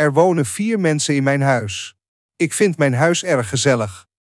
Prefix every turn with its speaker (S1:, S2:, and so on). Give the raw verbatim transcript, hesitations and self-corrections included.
S1: Er wonen vier mensen in mijn huis. Ik vind mijn huis erg gezellig.